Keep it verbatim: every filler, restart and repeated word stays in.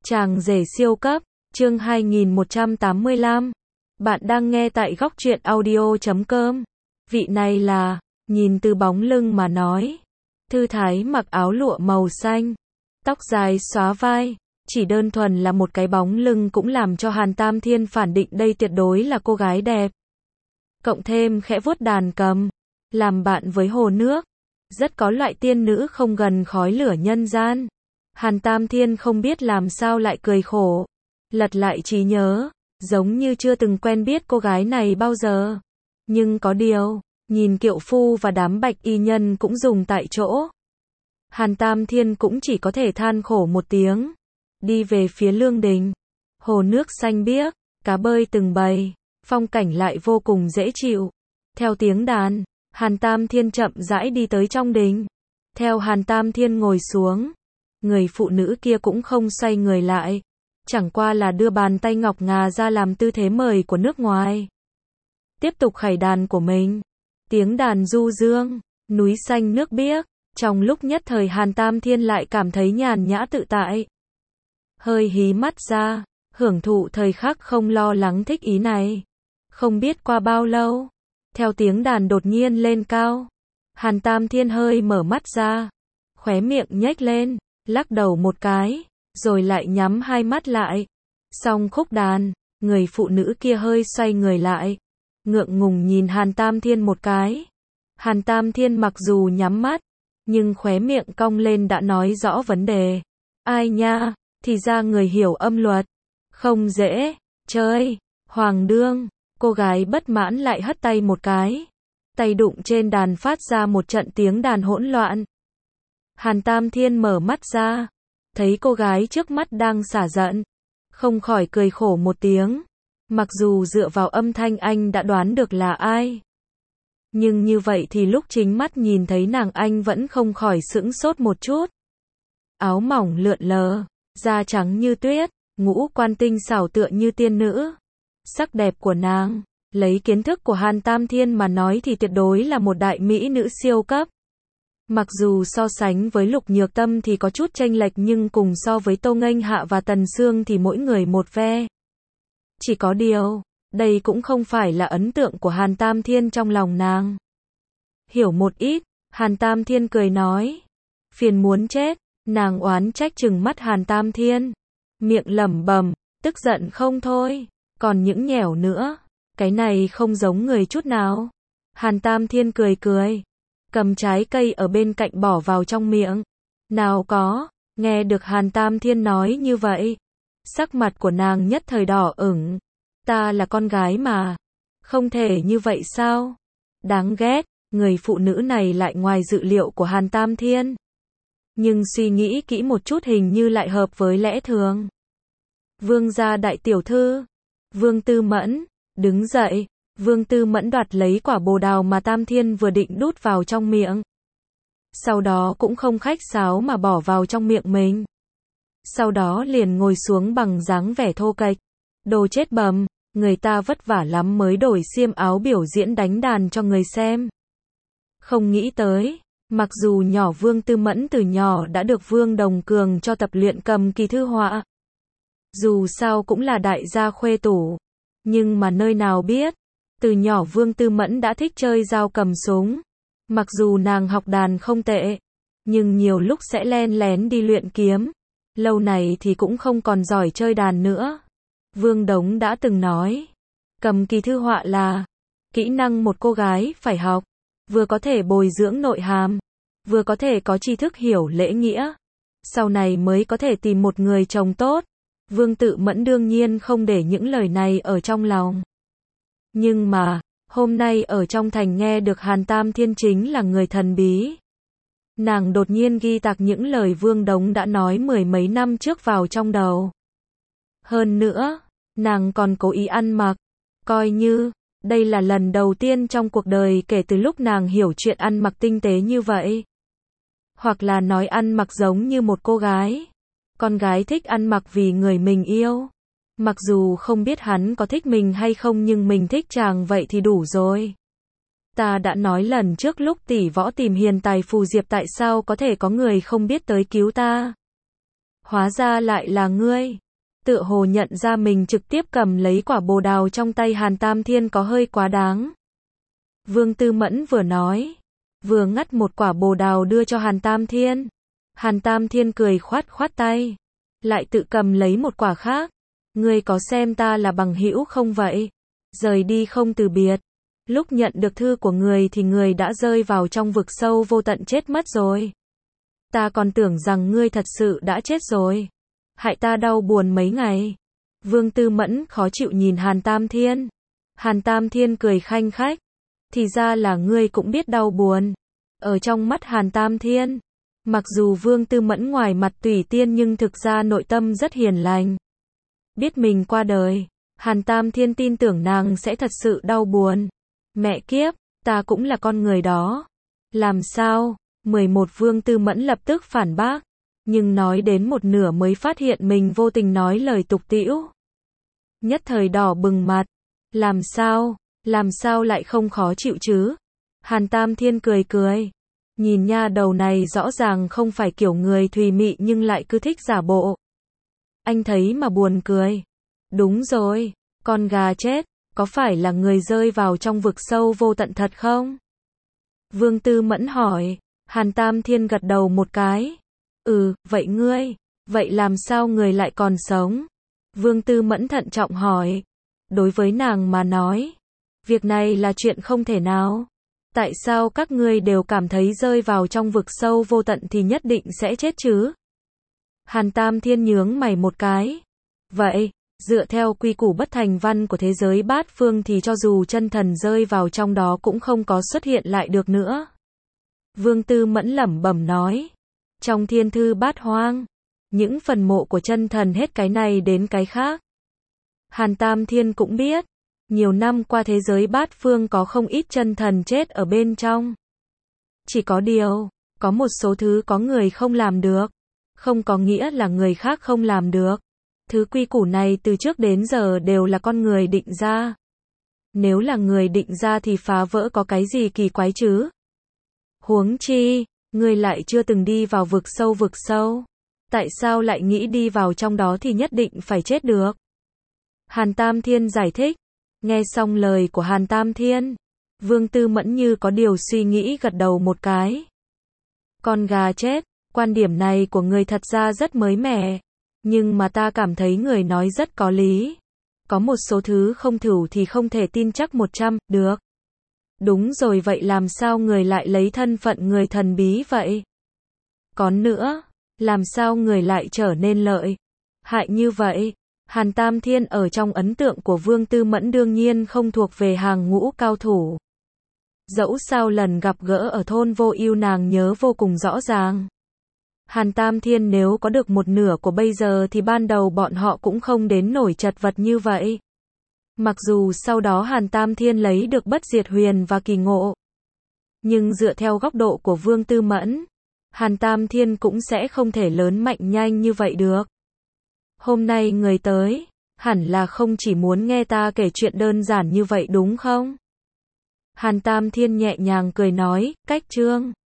Chàng rể siêu cấp, chương hai nghìn một trăm tám mươi lăm. Bạn đang nghe tại góc truyện audio chấm com. Vị này là, nhìn từ bóng lưng mà nói. Thư thái mặc áo lụa màu xanh, tóc dài xóa vai, chỉ đơn thuần là một cái bóng lưng cũng làm cho Hàn Tam Thiên phản định đây tuyệt đối là cô gái đẹp. Cộng thêm khẽ vuốt đàn cầm, làm bạn với hồ nước, rất có loại tiên nữ không gần khói lửa nhân gian. Hàn Tam Thiên không biết làm sao lại cười khổ, lật lại trí nhớ, giống như chưa từng quen biết cô gái này bao giờ. Nhưng có điều, nhìn kiệu phu và đám bạch y nhân cũng dùng tại chỗ. Hàn Tam Thiên cũng chỉ có thể than khổ một tiếng, đi về phía lương đình. Hồ nước xanh biếc, cá bơi từng bầy, phong cảnh lại vô cùng dễ chịu. Theo tiếng đàn, Hàn Tam Thiên chậm rãi đi tới trong đình. Theo Hàn Tam Thiên ngồi xuống, người phụ nữ kia cũng không xoay người lại, chẳng qua là đưa bàn tay ngọc ngà ra làm tư thế mời của nước ngoài. Tiếp tục khải đàn của mình. Tiếng đàn du dương, núi xanh nước biếc, trong lúc nhất thời Hàn Tam Thiên lại cảm thấy nhàn nhã tự tại. Hơi hí mắt ra, hưởng thụ thời khắc không lo lắng thích ý này. Không biết qua bao lâu, theo tiếng đàn đột nhiên lên cao, Hàn Tam Thiên hơi mở mắt ra, khóe miệng nhếch lên, lắc đầu một cái, rồi lại nhắm hai mắt lại. Xong khúc đàn, người phụ nữ kia hơi xoay người lại, ngượng ngùng nhìn Hàn Tam Thiên một cái. Hàn Tam Thiên mặc dù nhắm mắt, nhưng khóe miệng cong lên đã nói rõ vấn đề. Ai nha, thì ra người hiểu âm luật, không dễ chơi. Hoàng đương, cô gái bất mãn lại hất tay một cái, tay đụng trên đàn phát ra một trận tiếng đàn hỗn loạn. Hàn Tam Thiên mở mắt ra, thấy cô gái trước mắt đang xả giận, không khỏi cười khổ một tiếng. Mặc dù dựa vào âm thanh anh đã đoán được là ai, nhưng như vậy thì lúc chính mắt nhìn thấy nàng anh vẫn không khỏi sững sốt một chút. Áo mỏng lượn lờ, da trắng như tuyết, ngũ quan tinh xảo tựa như tiên nữ. Sắc đẹp của nàng, lấy kiến thức của Hàn Tam Thiên mà nói thì tuyệt đối là một đại mỹ nữ siêu cấp. Mặc dù so sánh với Lục Nhược Tâm thì có chút chênh lệch, nhưng cùng so với Tô Nghênh Hạ và Tần Sương thì mỗi người một ve. Chỉ có điều, đây cũng không phải là ấn tượng của Hàn Tam Thiên trong lòng nàng. Hiểu một ít, Hàn Tam Thiên cười nói. Phiền muốn chết, nàng oán trách trừng mắt Hàn Tam Thiên, miệng lẩm bẩm, tức giận không thôi, còn những nhẻo nữa, cái này không giống người chút nào. Hàn Tam Thiên cười cười, cầm trái cây ở bên cạnh bỏ vào trong miệng. Nào có, nghe được Hàn Tam Thiên nói như vậy, sắc mặt của nàng nhất thời đỏ ửng. Ta là con gái mà, không thể như vậy sao? Đáng ghét, người phụ nữ này lại ngoài dự liệu của Hàn Tam Thiên. Nhưng suy nghĩ kỹ một chút hình như lại hợp với lẽ thường. Vương gia đại tiểu thư, Vương Tư Mẫn, đứng dậy. Vương Tư Mẫn đoạt lấy quả bồ đào mà Tam Thiên vừa định đút vào trong miệng. Sau đó cũng không khách sáo mà bỏ vào trong miệng mình. Sau đó liền ngồi xuống bằng dáng vẻ thô kệch. Đồ chết bầm, người ta vất vả lắm mới đổi xiêm áo biểu diễn đánh đàn cho người xem. Không nghĩ tới, mặc dù nhỏ Vương Tư Mẫn từ nhỏ đã được Vương Đồng Cường cho tập luyện cầm kỳ thư họa. Dù sao cũng là đại gia khuê tủ. Nhưng mà nơi nào biết, từ nhỏ Vương Tư Mẫn đã thích chơi dao cầm súng. Mặc dù nàng học đàn không tệ, nhưng nhiều lúc sẽ len lén đi luyện kiếm. Lâu này thì cũng không còn giỏi chơi đàn nữa. Vương Đống đã từng nói, cầm kỳ thư họa là kỹ năng một cô gái phải học, vừa có thể bồi dưỡng nội hàm, vừa có thể có tri thức hiểu lễ nghĩa, sau này mới có thể tìm một người chồng tốt. Vương Tự Mẫn đương nhiên không để những lời này ở trong lòng. Nhưng mà, hôm nay ở trong thành nghe được Hàn Tam Thiên chính là người thần bí. Nàng đột nhiên ghi tạc những lời Vương Đống đã nói mười mấy năm trước vào trong đầu. Hơn nữa, nàng còn cố ý ăn mặc, coi như, đây là lần đầu tiên trong cuộc đời kể từ lúc nàng hiểu chuyện ăn mặc tinh tế như vậy. Hoặc là nói ăn mặc giống như một cô gái. Con gái thích ăn mặc vì người mình yêu. Mặc dù không biết hắn có thích mình hay không nhưng mình thích chàng vậy thì đủ rồi. Ta đã nói lần trước lúc tỷ võ tìm hiền tài phù diệp tại sao có thể có người không biết tới cứu ta. Hóa ra lại là ngươi. Tựa hồ nhận ra mình trực tiếp cầm lấy quả bồ đào trong tay Hàn Tam Thiên có hơi quá đáng. Vương Tư Mẫn vừa nói, vừa ngắt một quả bồ đào đưa cho Hàn Tam Thiên. Hàn Tam Thiên cười khoát khoát tay, lại tự cầm lấy một quả khác. Ngươi có xem ta là bằng hữu không vậy? Rời đi không từ biệt. Lúc nhận được thư của người thì người đã rơi vào trong vực sâu vô tận chết mất rồi. Ta còn tưởng rằng ngươi thật sự đã chết rồi. Hại ta đau buồn mấy ngày. Vương Tư Mẫn khó chịu nhìn Hàn Tam Thiên. Hàn Tam Thiên cười khanh khách. Thì ra là ngươi cũng biết đau buồn. Ở trong mắt Hàn Tam Thiên, mặc dù Vương Tư Mẫn ngoài mặt tùy tiên nhưng thực ra nội tâm rất hiền lành. Biết mình qua đời, Hàn Tam Thiên tin tưởng nàng sẽ thật sự đau buồn. Mẹ kiếp, ta cũng là con người đó. Làm sao? mười một Vương Tư Mẫn lập tức phản bác, nhưng nói đến một nửa mới phát hiện mình vô tình nói lời tục tĩu. Nhất thời đỏ bừng mặt. Làm sao? Làm sao lại không khó chịu chứ? Hàn Tam Thiên cười cười. Nhìn nha đầu này rõ ràng không phải kiểu người thùy mị nhưng lại cứ thích giả bộ. Anh thấy mà buồn cười. Đúng rồi, con gà chết, có phải là người rơi vào trong vực sâu vô tận thật không? Vương Tư Mẫn hỏi. Hàn Tam Thiên gật đầu một cái. Ừ, vậy ngươi, vậy làm sao người lại còn sống? Vương Tư Mẫn thận trọng hỏi. Đối với nàng mà nói, việc này là chuyện không thể nào. Tại sao các ngươi đều cảm thấy rơi vào trong vực sâu vô tận thì nhất định sẽ chết chứ? Hàn Tam Thiên nhướng mày một cái. Vậy, dựa theo quy củ bất thành văn của thế giới bát phương thì cho dù chân thần rơi vào trong đó cũng không có xuất hiện lại được nữa. Vương Tư Mẫn lẩm bẩm nói. Trong thiên thư bát hoang, những phần mộ của chân thần hết cái này đến cái khác. Hàn Tam Thiên cũng biết, nhiều năm qua thế giới bát phương có không ít chân thần chết ở bên trong. Chỉ có điều, có một số thứ có người không làm được, không có nghĩa là người khác không làm được. Thứ quy củ này từ trước đến giờ đều là con người định ra. Nếu là người định ra thì phá vỡ có cái gì kỳ quái chứ? Huống chi, ngươi lại chưa từng đi vào vực sâu vực sâu. Tại sao lại nghĩ đi vào trong đó thì nhất định phải chết được? Hàn Tam Thiên giải thích. Nghe xong lời của Hàn Tam Thiên, Vương Tư Mẫn như có điều suy nghĩ gật đầu một cái. Con gà chết, quan điểm này của người thật ra rất mới mẻ. Nhưng mà ta cảm thấy người nói rất có lý. Có một số thứ không thử thì không thể tin chắc một trăm, được. Đúng rồi, vậy làm sao người lại lấy thân phận người thần bí vậy? Còn nữa, làm sao người lại trở nên lợi hại như vậy? Hàn Tam Thiên ở trong ấn tượng của Vương Tư Mẫn đương nhiên không thuộc về hàng ngũ cao thủ. Dẫu sao lần gặp gỡ ở thôn Vô Ưu nàng nhớ vô cùng rõ ràng. Hàn Tam Thiên nếu có được một nửa của bây giờ thì ban đầu bọn họ cũng không đến nổi chật vật như vậy. Mặc dù sau đó Hàn Tam Thiên lấy được bất diệt huyền và kỳ ngộ. Nhưng dựa theo góc độ của Vương Tư Mẫn, Hàn Tam Thiên cũng sẽ không thể lớn mạnh nhanh như vậy được. Hôm nay người tới, hẳn là không chỉ muốn nghe ta kể chuyện đơn giản như vậy đúng không? Hàn Tam Thiên nhẹ nhàng cười nói, cách chương.